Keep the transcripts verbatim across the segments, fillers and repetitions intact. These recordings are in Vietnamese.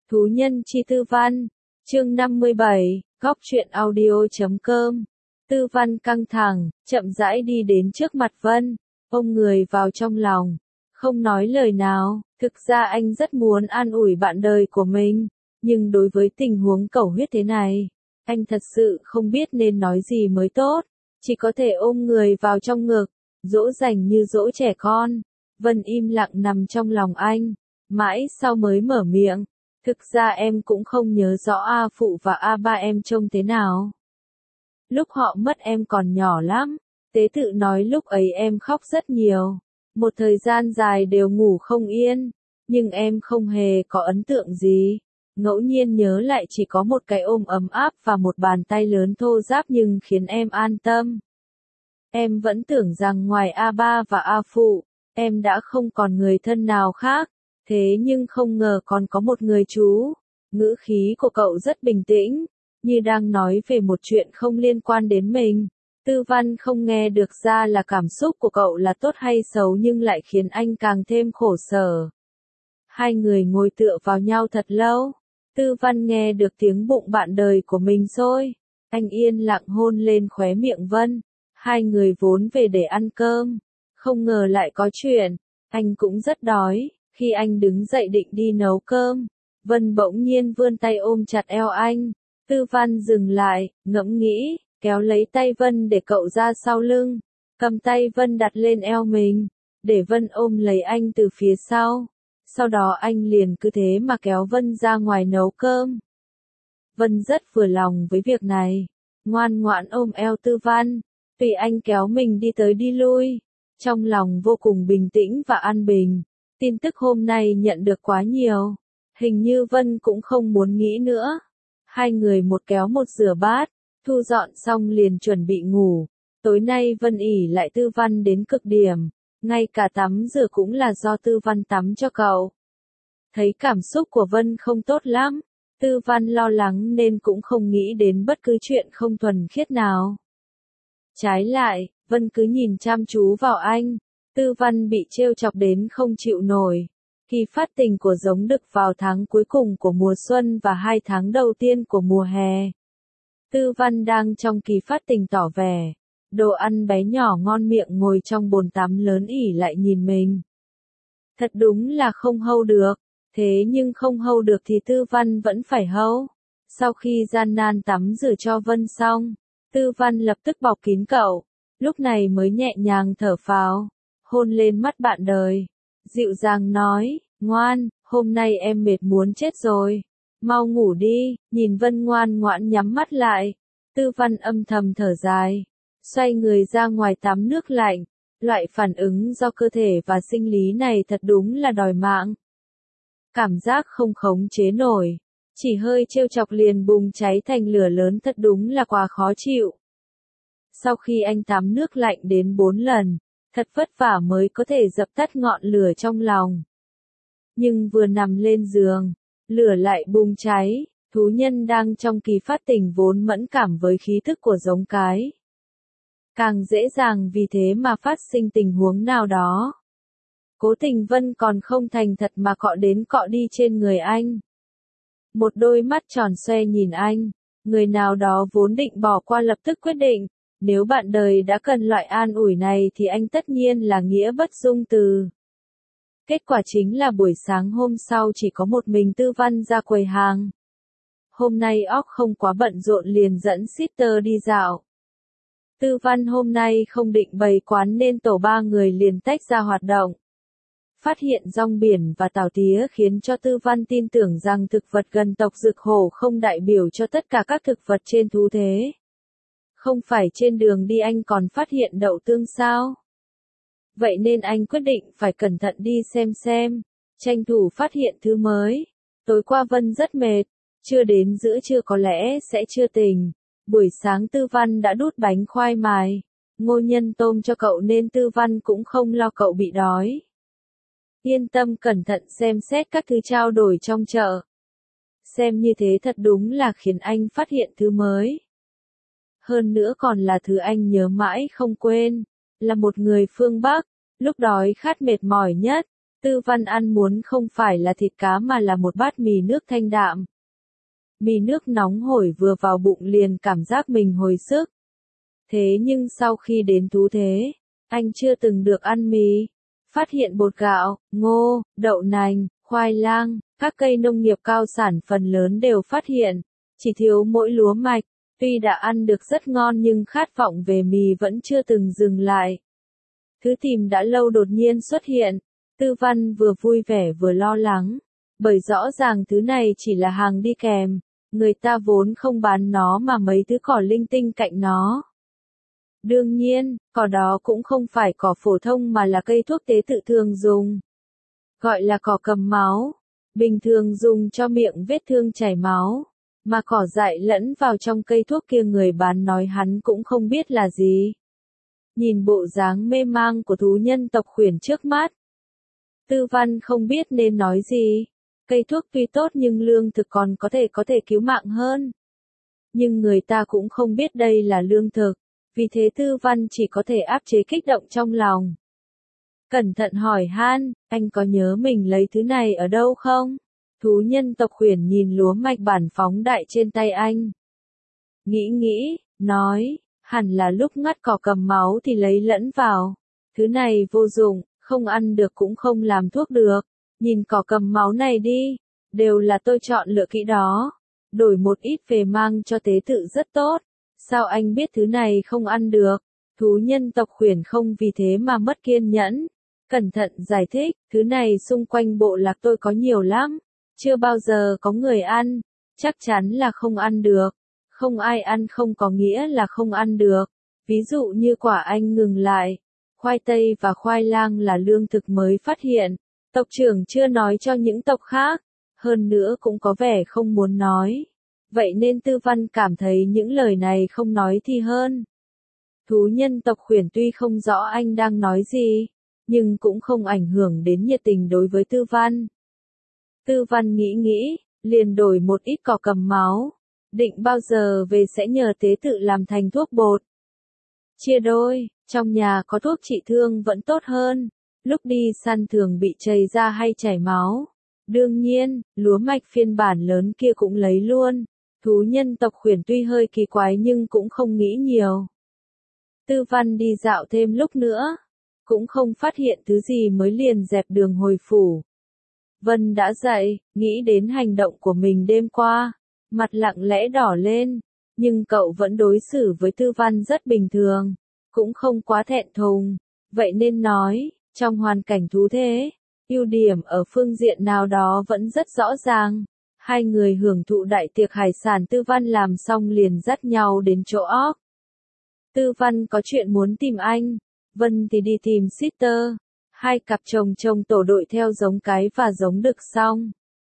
Thú nhân chi Tư Văn, chương năm mươi bảy, góc truyện audio.com. Tư Văn căng thẳng, chậm rãi đi đến trước mặt Vân, ôm người vào trong lòng, không nói lời nào. Thực ra anh rất muốn an ủi bạn đời của mình, nhưng đối với tình huống cầu huyết thế này, anh thật sự không biết nên nói gì mới tốt, chỉ có thể ôm người vào trong ngực, dỗ dành như dỗ trẻ con. Vân im lặng nằm trong lòng anh, mãi sau mới mở miệng. Thực ra em cũng không nhớ rõ A Phụ và A Ba em trông thế nào. Lúc họ mất em còn nhỏ lắm, tế tự nói lúc ấy em khóc rất nhiều, một thời gian dài đều ngủ không yên, nhưng em không hề có ấn tượng gì. Ngẫu nhiên nhớ lại chỉ có một cái ôm ấm áp và một bàn tay lớn thô ráp nhưng khiến em an tâm. Em vẫn tưởng rằng ngoài A Ba và A Phụ, em đã không còn người thân nào khác. Thế nhưng không ngờ còn có một người chú. Ngữ khí của cậu rất bình tĩnh, như đang nói về một chuyện không liên quan đến mình. Tư Văn không nghe được ra là cảm xúc của cậu là tốt hay xấu nhưng lại khiến anh càng thêm khổ sở. Hai người ngồi tựa vào nhau thật lâu. Tư Văn nghe được tiếng bụng bạn đời của mình sôi. Anh yên lặng hôn lên khóe miệng Vân. Hai người vốn về để ăn cơm. Không ngờ lại có chuyện. Anh cũng rất đói. Khi anh đứng dậy định đi nấu cơm, Vân bỗng nhiên vươn tay ôm chặt eo anh. Tư Văn dừng lại, ngẫm nghĩ, kéo lấy tay Vân để cậu ra sau lưng, cầm tay Vân đặt lên eo mình, để Vân ôm lấy anh từ phía sau. Sau đó anh liền cứ thế mà kéo Vân ra ngoài nấu cơm. Vân rất vừa lòng với việc này, ngoan ngoãn ôm eo Tư Văn, tùy anh kéo mình đi tới đi lui, trong lòng vô cùng bình tĩnh và an bình. Tin tức hôm nay nhận được quá nhiều, hình như Vân cũng không muốn nghĩ nữa. Hai người một kéo một rửa bát, thu dọn xong liền chuẩn bị ngủ. Tối nay Vân ỉ lại Tư Văn đến cực điểm, ngay cả tắm rửa cũng là do Tư Văn tắm cho cậu. Thấy cảm xúc của Vân không tốt lắm, Tư Văn lo lắng nên cũng không nghĩ đến bất cứ chuyện không thuần khiết nào. Trái lại, Vân cứ nhìn chăm chú vào anh. Tư Văn bị trêu chọc đến không chịu nổi. Khi phát tình của giống đực vào tháng cuối cùng của mùa xuân và hai tháng đầu tiên của mùa hè. Tư Văn đang trong kỳ phát tình tỏ vẻ. Đồ ăn bé nhỏ ngon miệng ngồi trong bồn tắm lớn ỉ lại nhìn mình. Thật đúng là không hâu được. Thế nhưng không hâu được thì Tư Văn vẫn phải hâu. Sau khi gian nan tắm rửa cho Vân xong, Tư Văn lập tức bọc kín cậu. Lúc này mới nhẹ nhàng thở phào. Hôn lên mắt bạn đời, dịu dàng nói, ngoan, hôm nay em mệt muốn chết rồi, mau ngủ đi. Nhìn Vân ngoan ngoãn nhắm mắt lại, Tư Văn âm thầm thở dài, xoay người ra ngoài tắm nước lạnh. Loại phản ứng do cơ thể và sinh lý này thật đúng là đòi mạng. Cảm giác không khống chế nổi, chỉ hơi trêu chọc liền bùng cháy thành lửa lớn, thật đúng là quá khó chịu. Sau khi anh tắm nước lạnh đến bốn lần, thật vất vả mới có thể dập tắt ngọn lửa trong lòng. Nhưng vừa nằm lên giường, lửa lại bùng cháy. Thú nhân đang trong kỳ phát tình vốn mẫn cảm với khí thức của giống cái. Càng dễ dàng vì thế mà phát sinh tình huống nào đó. Cố Tình Vân còn không thành thật mà cọ đến cọ đi trên người anh. Một đôi mắt tròn xoe nhìn anh, người nào đó vốn định bỏ qua lập tức quyết định. Nếu bạn đời đã cần loại an ủi này thì anh tất nhiên là nghĩa bất dung từ. Kết quả chính là buổi sáng hôm sau chỉ có một mình Tư Văn ra quầy hàng. Hôm nay óc không quá bận rộn liền dẫn sister đi dạo. Tư Văn hôm nay không định bày quán nên tổ ba người liền tách ra hoạt động. Phát hiện rong biển và tảo tía khiến cho Tư Văn tin tưởng rằng thực vật gần tộc Dực Hổ không đại biểu cho tất cả các thực vật trên thú thế. Không phải trên đường đi anh còn phát hiện đậu tương sao? Vậy nên anh quyết định phải cẩn thận đi xem xem, tranh thủ phát hiện thứ mới. Tối qua Vân rất mệt, chưa đến giữa trưa có lẽ sẽ chưa tỉnh. Buổi sáng Tư Văn đã đút bánh khoai mài, ngô nhân tôm cho cậu nên Tư Văn cũng không lo cậu bị đói. Yên tâm cẩn thận xem xét các thứ trao đổi trong chợ. Xem như thế thật đúng là khiến anh phát hiện thứ mới. Hơn nữa còn là thứ anh nhớ mãi không quên, là một người phương Bắc, lúc đói khát mệt mỏi nhất, Tư Văn ăn muốn không phải là thịt cá mà là một bát mì nước thanh đạm. Mì nước nóng hổi vừa vào bụng liền cảm giác mình hồi sức. Thế nhưng sau khi đến Tú Thế, anh chưa từng được ăn mì. Phát hiện bột gạo, ngô, đậu nành, khoai lang, các cây nông nghiệp cao sản phần lớn đều phát hiện. Chỉ thiếu mỗi lúa mạch, tuy đã ăn được rất ngon nhưng khát vọng về mì vẫn chưa từng dừng lại. Thứ tìm đã lâu đột nhiên xuất hiện, Tư Văn vừa vui vẻ vừa lo lắng, bởi rõ ràng thứ này chỉ là hàng đi kèm, người ta vốn không bán nó mà mấy thứ cỏ linh tinh cạnh nó. Đương nhiên, cỏ đó cũng không phải cỏ phổ thông mà là cây thuốc tế tự thường dùng. Gọi là cỏ cầm máu, bình thường dùng cho miệng vết thương chảy máu, mà cỏ dại lẫn vào trong cây thuốc kia người bán nói hắn cũng không biết là gì. Nhìn bộ dáng mê mang của thú nhân tộc khuyển trước mắt, Tư Văn không biết nên nói gì. Cây thuốc tuy tốt nhưng lương thực còn có thể có thể cứu mạng hơn. Nhưng người ta cũng không biết đây là lương thực, vì thế Tư Văn chỉ có thể áp chế kích động trong lòng. Cẩn thận hỏi han, anh có nhớ mình lấy thứ này ở đâu không? Thú nhân tộc khuyển nhìn lúa mạch bản phóng đại trên tay anh. Nghĩ nghĩ, nói, hẳn là lúc ngắt cỏ cầm máu thì lấy lẫn vào. Thứ này vô dụng, không ăn được cũng không làm thuốc được. Nhìn cỏ cầm máu này đi, đều là tôi chọn lựa kỹ đó. Đổi một ít về mang cho tế tự rất tốt. Sao anh biết thứ này không ăn được? Thú nhân tộc khuyển không vì thế mà mất kiên nhẫn. Cẩn thận giải thích, thứ này xung quanh bộ lạc tôi có nhiều lắm. Chưa bao giờ có người ăn. Chắc chắn là không ăn được. Không ai ăn không có nghĩa là không ăn được. Ví dụ như quả anh ngừng lại. Khoai tây và khoai lang là lương thực mới phát hiện. Tộc trưởng chưa nói cho những tộc khác. Hơn nữa cũng có vẻ không muốn nói. Vậy nên Tư Văn cảm thấy những lời này không nói thì hơn. Thú nhân tộc khuyển tuy không rõ anh đang nói gì, nhưng cũng không ảnh hưởng đến nhiệt tình đối với Tư Văn. Tư Văn nghĩ nghĩ, liền đổi một ít cỏ cầm máu. Định bao giờ về sẽ nhờ tế tự làm thành thuốc bột. Chia đôi, trong nhà có thuốc trị thương vẫn tốt hơn. Lúc đi săn thường bị chảy ra hay chảy máu. Đương nhiên, lúa mạch phiên bản lớn kia cũng lấy luôn. Thú nhân tộc khuyển tuy hơi kỳ quái nhưng cũng không nghĩ nhiều. Tư Văn đi dạo thêm lúc nữa, cũng không phát hiện thứ gì mới liền dẹp đường hồi phủ. Vân đã dậy, nghĩ đến hành động của mình đêm qua, mặt lặng lẽ đỏ lên, nhưng cậu vẫn đối xử với Tư Văn rất bình thường, cũng không quá thẹn thùng, vậy nên nói, trong hoàn cảnh thú thế, ưu điểm ở phương diện nào đó vẫn rất rõ ràng. Hai người hưởng thụ đại tiệc hải sản Tư Văn làm xong liền dắt nhau đến chỗ óc. Tư Văn có chuyện muốn tìm anh, Vân thì đi tìm Sister. Hai cặp chồng chồng tổ đội theo giống cái và giống đực xong.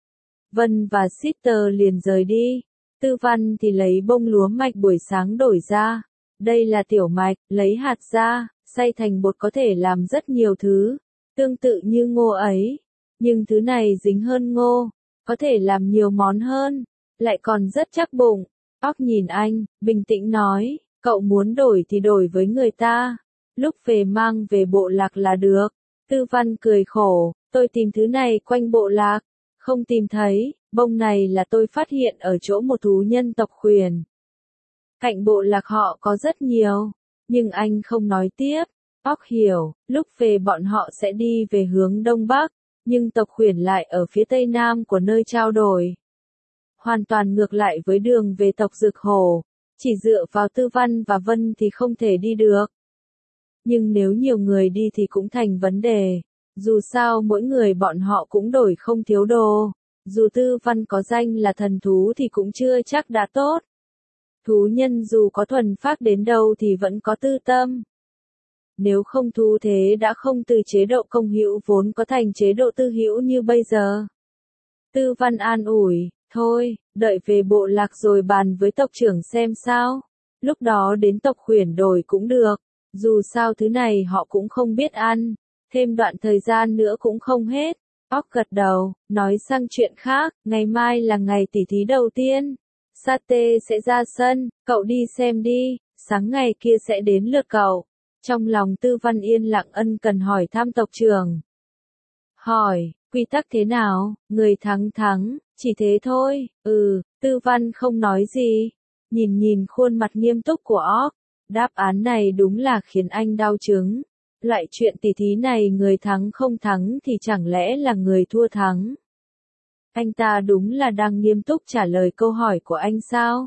Vân và Sister liền rời đi. Tư Văn thì lấy bông lúa mạch buổi sáng đổi ra. Đây là tiểu mạch, lấy hạt ra, xay thành bột có thể làm rất nhiều thứ. Tương tự như ngô ấy. Nhưng thứ này dính hơn ngô. Có thể làm nhiều món hơn. Lại còn rất chắc bụng. Óc nhìn anh, bình tĩnh nói. Cậu muốn đổi thì đổi với người ta. Lúc về mang về bộ lạc là được. Tư Văn cười khổ. Tôi tìm thứ này quanh bộ lạc. Không tìm thấy. Bông này là tôi phát hiện ở chỗ một thú nhân tộc khuyển. Cạnh bộ lạc họ có rất nhiều. Nhưng anh không nói tiếp. Óc hiểu. Lúc về bọn họ sẽ đi về hướng đông bắc. Nhưng tộc khuyển lại ở phía tây nam của nơi trao đổi. Hoàn toàn ngược lại với đường về tộc Dực Hổ. Chỉ dựa vào Tư Văn và Vân thì không thể đi được. Nhưng nếu nhiều người đi thì cũng thành vấn đề. Dù sao mỗi người bọn họ cũng đổi không thiếu đồ. Dù Tư Văn có danh là thần thú thì cũng chưa chắc đã tốt. Thú nhân dù có thuần phác đến đâu thì vẫn có tư tâm. Nếu không thú thế đã không từ chế độ công hữu vốn có thành chế độ tư hữu như bây giờ. Tư Văn an ủi, thôi, đợi về bộ lạc rồi bàn với tộc trưởng xem sao. Lúc đó đến tộc khuyển đổi cũng được. Dù sao thứ này họ cũng không biết ăn. Thêm đoạn thời gian nữa cũng không hết. Óc gật đầu, nói sang chuyện khác, ngày mai là ngày tỉ thí đầu tiên. Sate sẽ ra sân, cậu đi xem đi, sáng ngày kia sẽ đến lượt cậu. Trong lòng Tư Văn yên lặng ân cần hỏi thăm tộc trưởng. Hỏi, quy tắc thế nào? Người thắng thắng, chỉ thế thôi. Ừ, Tư Văn không nói gì. Nhìn nhìn khuôn mặt nghiêm túc của Orc, đáp án này đúng là khiến anh đau chứng. Loại chuyện tỉ thí này người thắng không thắng thì chẳng lẽ là người thua thắng? Anh ta đúng là đang nghiêm túc trả lời câu hỏi của anh sao?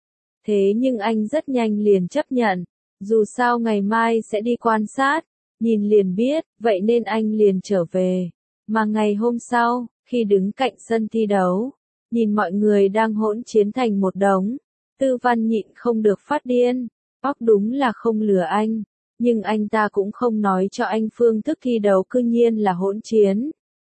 Thế nhưng anh rất nhanh liền chấp nhận. Dù sao ngày mai sẽ đi quan sát, nhìn liền biết, vậy nên anh liền trở về. Mà ngày hôm sau, khi đứng cạnh sân thi đấu, nhìn mọi người đang hỗn chiến thành một đống, Tư Văn nhịn không được phát điên. Orc đúng là không lừa anh, nhưng anh ta cũng không nói cho anh phương thức thi đấu cư nhiên là hỗn chiến.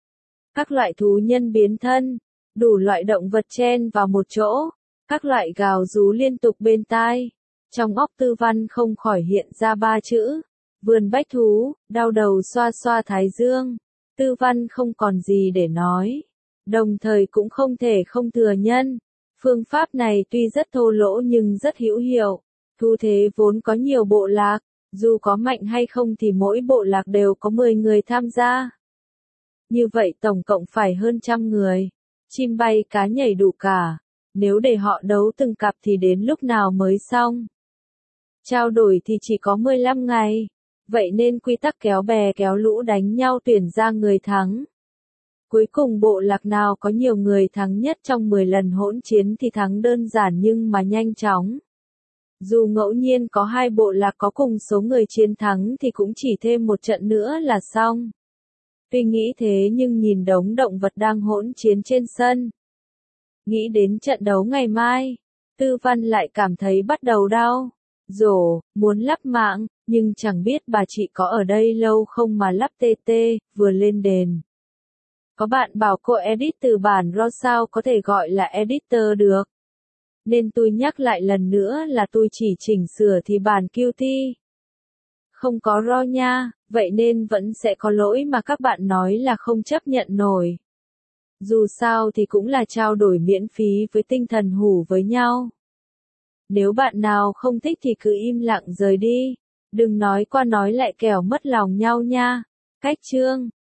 Các loại thú nhân biến thân, đủ loại động vật chen vào một chỗ, các loại gào rú liên tục bên tai. Trong óc Tư Văn không khỏi hiện ra ba chữ, vườn bách thú, đau đầu xoa xoa thái dương. Tư Văn không còn gì để nói, đồng thời cũng không thể không thừa nhận. Phương pháp này tuy rất thô lỗ nhưng rất hữu hiệu. Thú thế vốn có nhiều bộ lạc, dù có mạnh hay không thì mỗi bộ lạc đều có mười người tham gia. Như vậy tổng cộng phải hơn trăm người. Chim bay cá nhảy đủ cả. Nếu để họ đấu từng cặp thì đến lúc nào mới xong? Trao đổi thì chỉ có mười lăm ngày. Vậy nên quy tắc kéo bè kéo lũ đánh nhau tuyển ra người thắng. Cuối cùng bộ lạc nào có nhiều người thắng nhất trong mười lần hỗn chiến thì thắng đơn giản nhưng mà nhanh chóng. Dù ngẫu nhiên có hai bộ lạc có cùng số người chiến thắng thì cũng chỉ thêm một trận nữa là xong. Tuy nghĩ thế nhưng nhìn đống động vật đang hỗn chiến trên sân. Nghĩ đến trận đấu ngày mai, Tư Văn lại cảm thấy bắt đầu đau. Rổ, muốn lắp mạng, nhưng chẳng biết bà chị có ở đây lâu không mà lắp tê tê, vừa lên đền. Có bạn bảo cô edit từ bản raw sao có thể gọi là editor được. Nên tôi nhắc lại lần nữa là tôi chỉ chỉnh sửa thì bản Qt. Không có raw nha, vậy nên vẫn sẽ có lỗi mà các bạn nói là không chấp nhận nổi. Dù sao thì cũng là trao đổi miễn phí với tinh thần hủ với nhau. Nếu bạn nào không thích thì cứ im lặng rời đi. Đừng nói qua nói lại kẻo mất lòng nhau nha. Cách chương